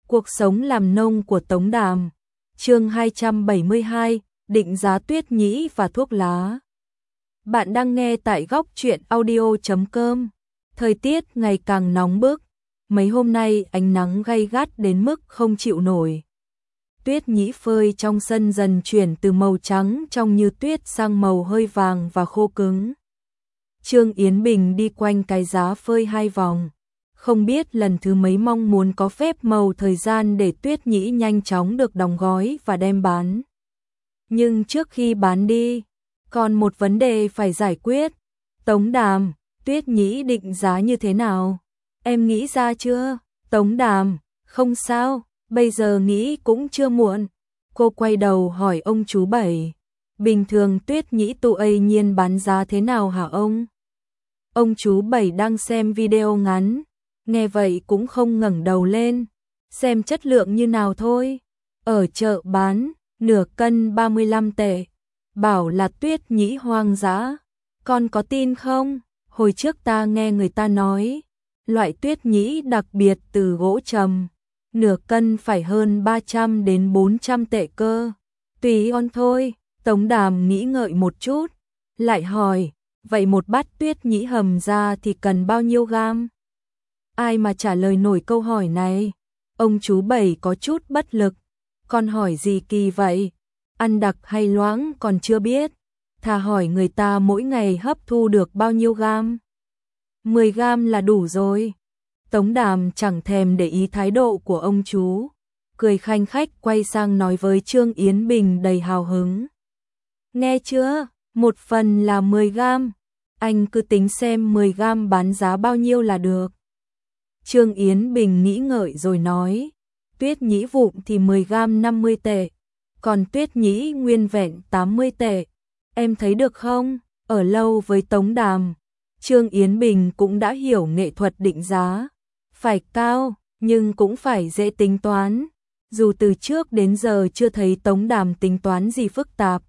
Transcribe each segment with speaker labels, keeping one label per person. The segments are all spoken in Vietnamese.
Speaker 1: Cuộc sống làm nông của Tống Đàm. Chương 272, định giá Tuyết Nhĩ và thuốc lá. Bạn đang nghe tại góc truyện audio.com. Thời tiết ngày càng nóng bức, mấy hôm nay ánh nắng gay gắt đến mức không chịu nổi. Tuyết Nhĩ phơi trong sân dần chuyển từ màu trắng trong như tuyết sang màu hơi vàng và khô cứng. Trương Yến Bình đi quanh cái giá phơi 2 vòng. Không biết lần thứ mấy mong muốn có phép màu thời gian để Tuyết Nhĩ nhanh chóng được đóng gói và đem bán. Nhưng trước khi bán đi, còn một vấn đề phải giải quyết. Tống Đàm, Tuyết Nhĩ định giá như thế nào? Em nghĩ ra chưa? Tống Đàm, không sao, bây giờ nghĩ cũng chưa muộn. Cô quay đầu hỏi ông chú Bảy. Bình thường Tuyết Nhĩ tụi ấy nhiên bán giá thế nào hả ông? Ông chú Bảy đang xem video ngắn. Nghe vậy cũng không ngẩng đầu lên, xem chất lượng như nào thôi. Ở chợ bán, nửa cân 35 tệ. Bảo là Tuyết Nhĩ hoang dã. Con có tin không? Hồi trước ta nghe người ta nói, loại Tuyết Nhĩ đặc biệt từ gỗ trầm, nửa cân phải hơn 300 đến 400 tệ cơ. Tùy on thôi. Tống Đàm nghĩ ngợi một chút, lại hỏi, vậy một bát Tuyết Nhĩ hầm ra thì cần bao nhiêu gam? Ai mà trả lời nổi câu hỏi này? Ông chú Bảy có chút bất lực. Con hỏi gì kỳ vậy? Ăn đặc hay loãng còn chưa biết. Thà hỏi người ta mỗi ngày hấp thu được bao nhiêu gam. 10 gam là đủ rồi. Tống Đàm chẳng thèm để ý thái độ của ông chú. Cười khanh khách quay sang nói với Trương Yến Bình đầy hào hứng. Nghe chưa? Một phần là 10 gam. Anh cứ tính xem 10 gam bán giá bao nhiêu là được. Trương Yến Bình nghĩ ngợi rồi nói, Tuyết Nhĩ vụn thì 10 gam 50 tệ, còn Tuyết Nhĩ nguyên vẹn 80 tệ. Em thấy được không? Ở lâu với Tống Đàm, Trương Yến Bình cũng đã hiểu nghệ thuật định giá. Phải cao, nhưng cũng phải dễ tính toán. Dù từ trước đến giờ chưa thấy Tống Đàm tính toán gì phức tạp.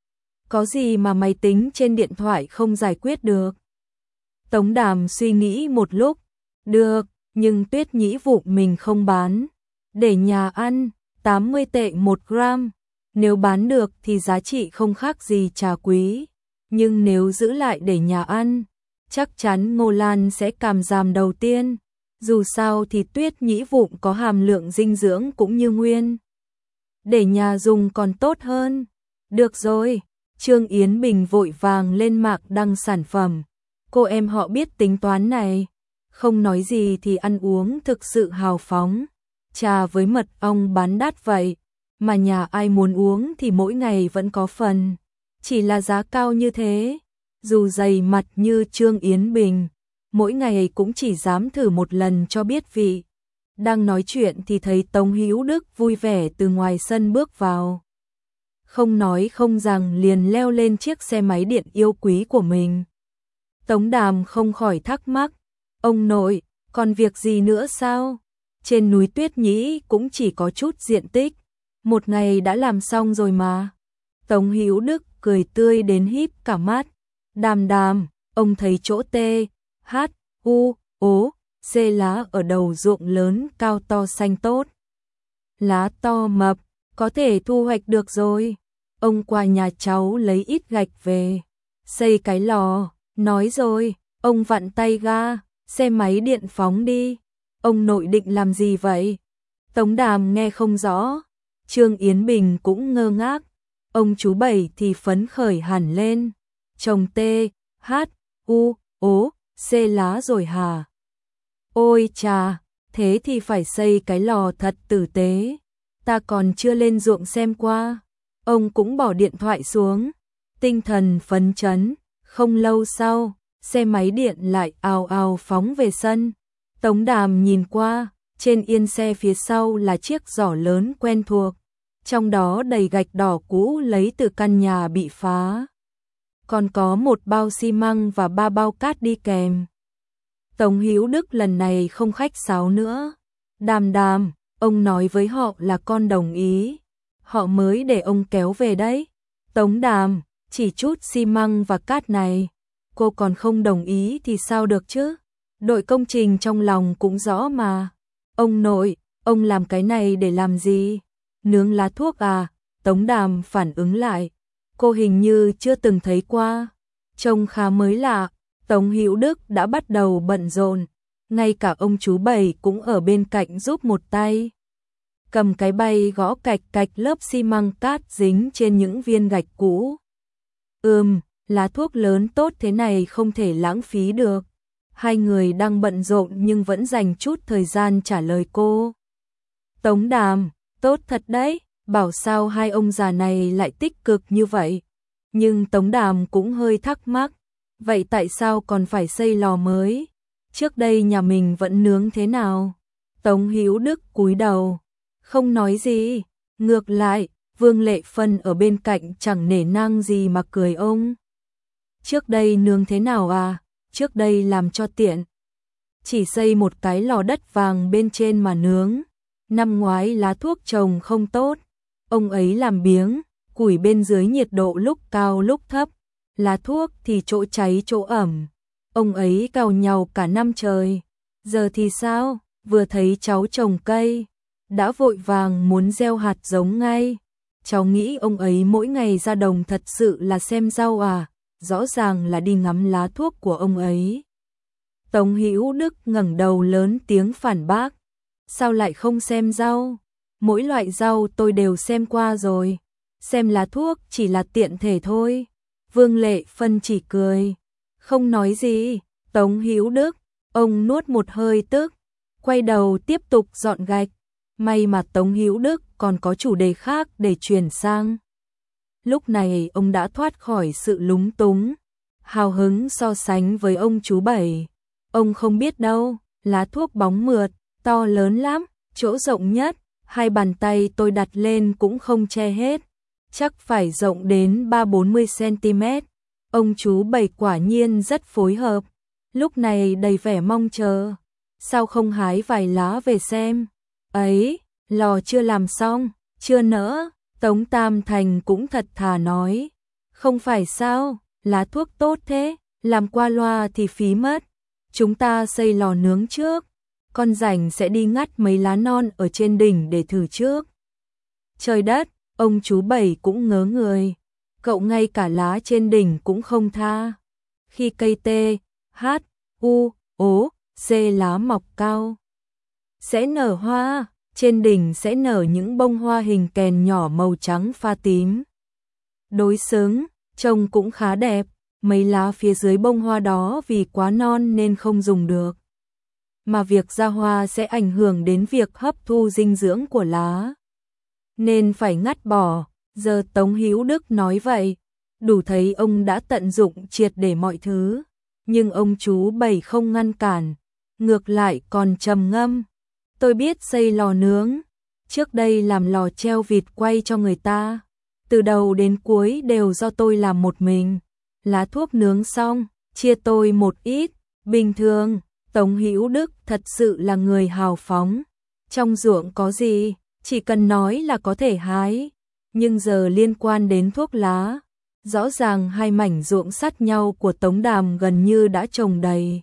Speaker 1: Có gì mà máy tính trên điện thoại không giải quyết được? Tống Đàm suy nghĩ một lúc, được. Nhưng Tuyết Nhĩ vụn mình không bán, để nhà ăn, 80 tệ 1 gram. Nếu bán được thì giá trị không khác gì trà quý. Nhưng nếu giữ lại để nhà ăn, chắc chắn Ngô Lan sẽ cảm giảm đầu tiên. Dù sao thì Tuyết Nhĩ vụn có hàm lượng dinh dưỡng cũng như nguyên. Để nhà dùng còn tốt hơn. Được rồi, Trương Yến Bình vội vàng lên mạng đăng sản phẩm. Cô em họ biết tính toán này. Không nói gì thì ăn uống thực sự hào phóng. Trà với mật ong bán đắt vậy, mà nhà ai muốn uống thì mỗi ngày vẫn có phần. Chỉ là giá cao như thế, dù dày mặt như Trương Yến Bình, mỗi ngày cũng chỉ dám thử một lần cho biết vị. Đang nói chuyện thì thấy Tống Hữu Đức vui vẻ từ ngoài sân bước vào. Không nói không rằng liền leo lên chiếc xe máy điện yêu quý của mình. Tống Đàm không khỏi thắc mắc. Ông nội, còn việc gì nữa sao? Trên núi Tuyết Nhĩ cũng chỉ có chút diện tích, một ngày đã làm xong rồi mà. Tống Hữu Đức cười tươi đến híp cả mắt. Đàm Đàm, ông thấy chỗ T, H, U, O, C lá ở đầu ruộng lớn cao to xanh tốt. Lá to mập, có thể thu hoạch được rồi. Ông qua nhà cháu lấy ít gạch về, xây cái lò, nói rồi, ông vặn tay ga. Xe máy điện phóng đi. Ông nội định làm gì vậy? Tống Đàm nghe không rõ. Trương Yến Bình cũng ngơ ngác. Ông chú Bảy thì phấn khởi hẳn lên. Trồng T, H, U, O, C lá rồi hả? Ôi chà, thế thì phải xây cái lò thật tử tế. Ta còn chưa lên ruộng xem qua. Ông cũng bỏ điện thoại xuống. Tinh thần phấn chấn. Không lâu sau, xe máy điện lại ào ào phóng về sân. Tống Đàm nhìn qua, trên yên xe phía sau là chiếc giỏ lớn quen thuộc, trong đó đầy gạch đỏ cũ lấy từ căn nhà bị phá. Còn có một bao xi măng và 3 bao cát đi kèm. Tống Hữu Đức lần này không khách sáo nữa. Đàm Đàm, ông nói với họ là con đồng ý. Họ mới để ông kéo về đấy. Tống Đàm, chỉ chút xi măng và cát này. Cô còn không đồng ý thì sao được chứ? Đội công trình trong lòng cũng rõ mà. Ông nội, Ông làm cái này để làm gì? Nướng lá thuốc à? Tống Đàm phản ứng lại. Cô hình như chưa từng thấy qua. Trông khá mới lạ. Tống Hữu Đức đã bắt đầu bận rộn. Ngay cả ông chú Bảy cũng ở bên cạnh giúp một tay. Cầm cái bay gõ cạch cạch lớp xi măng cát dính trên những viên gạch cũ. Lá thuốc lớn tốt thế này không thể lãng phí được. Hai người đang bận rộn nhưng vẫn dành chút thời gian trả lời cô. Tống Đàm, tốt thật đấy, bảo sao hai ông già này lại tích cực như vậy. Nhưng Tống Đàm cũng hơi thắc mắc, vậy tại sao còn phải xây lò mới? Trước đây nhà mình vẫn nướng thế nào? Tống Hữu Đức cúi đầu, không nói gì, ngược lại, Vương Lệ Phân ở bên cạnh chẳng nể nang gì mà cười ông. Trước đây nướng thế nào à? Trước đây làm cho tiện. Chỉ xây một cái lò đất vàng bên trên mà nướng. Năm ngoái lá thuốc trồng không tốt. Ông ấy làm biếng, củi bên dưới nhiệt độ lúc cao lúc thấp. Lá thuốc thì chỗ cháy chỗ ẩm. Ông ấy cào nhàu cả năm trời. Giờ thì sao? Vừa thấy cháu trồng cây, đã vội vàng muốn gieo hạt giống ngay. Cháu nghĩ ông ấy mỗi ngày ra đồng thật sự là xem rau à? Rõ ràng là đi ngắm lá thuốc của ông ấy. Tống Hữu Đức ngẩng đầu lớn tiếng phản bác. Sao lại không xem rau? Mỗi loại rau tôi đều xem qua rồi. Xem lá thuốc chỉ là tiện thể thôi. Vương Lệ Phân chỉ cười, không nói gì. Tống Hữu Đức, ông nuốt một hơi tức, quay đầu tiếp tục dọn gạch. May mà Tống Hữu Đức còn có chủ đề khác để chuyển sang. Lúc này ông đã thoát khỏi sự lúng túng, hào hứng so sánh với ông chú Bảy. Ông không biết đâu, lá thuốc bóng mượt, to lớn lắm, chỗ rộng nhất, hai bàn tay tôi đặt lên cũng không che hết, chắc phải rộng đến 30-40 cm. Ông chú Bảy quả nhiên rất phối hợp, lúc này đầy vẻ mong chờ. Sao không hái vài lá về xem? Ấy, lò chưa làm xong, chưa nỡ. Tống Tam Thành cũng thật thà nói. Không phải sao, lá thuốc tốt thế, làm qua loa thì phí mất. Chúng ta xây lò nướng trước, con rảnh sẽ đi ngắt mấy lá non ở trên đỉnh để thử trước. Trời đất, ông chú Bảy cũng ngớ người. Cậu ngay cả lá trên đỉnh cũng không tha. Khi cây T, H, U, O, C lá mọc cao, sẽ nở hoa. Trên đỉnh sẽ nở những bông hoa hình kèn nhỏ màu trắng pha tím. Đối xứng, trông cũng khá đẹp, mấy lá phía dưới bông hoa đó vì quá non nên không dùng được. Mà việc ra hoa sẽ ảnh hưởng đến việc hấp thu dinh dưỡng của lá. Nên phải ngắt bỏ, giờ Tống Hữu Đức nói vậy, đủ thấy ông đã tận dụng triệt để mọi thứ. Nhưng ông chú Bảy không ngăn cản, ngược lại còn trầm ngâm. Tôi biết xây lò nướng, trước đây làm lò treo vịt quay cho người ta, từ đầu đến cuối đều do tôi làm một mình. Lá thuốc nướng xong, chia tôi một ít, bình thường. Tống Hữu Đức thật sự là người hào phóng, trong ruộng có gì, chỉ cần nói là có thể hái. Nhưng giờ liên quan đến thuốc lá, rõ ràng hai mảnh ruộng sát nhau của Tống Đàm gần như đã trồng đầy.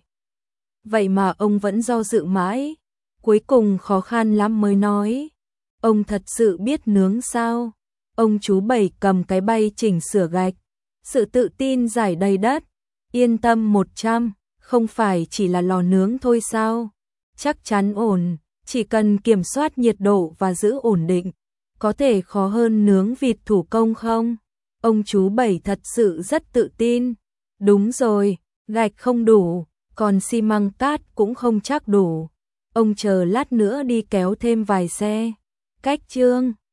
Speaker 1: Vậy mà ông vẫn do dự mãi. Cuối cùng khó khăn lắm mới nói. Ông thật sự biết nướng sao? Ông chú Bảy cầm cái bay chỉnh sửa gạch. Sự tự tin rải đầy đất. Yên tâm 100, không phải chỉ là lò nướng thôi sao? Chắc chắn ổn, chỉ cần kiểm soát nhiệt độ và giữ ổn định. Có thể khó hơn nướng vịt thủ công không? Ông chú Bảy thật sự rất tự tin. Đúng rồi, gạch không đủ, còn xi măng cát cũng không chắc đủ. Ông chờ lát nữa đi kéo thêm vài xe. Cách chương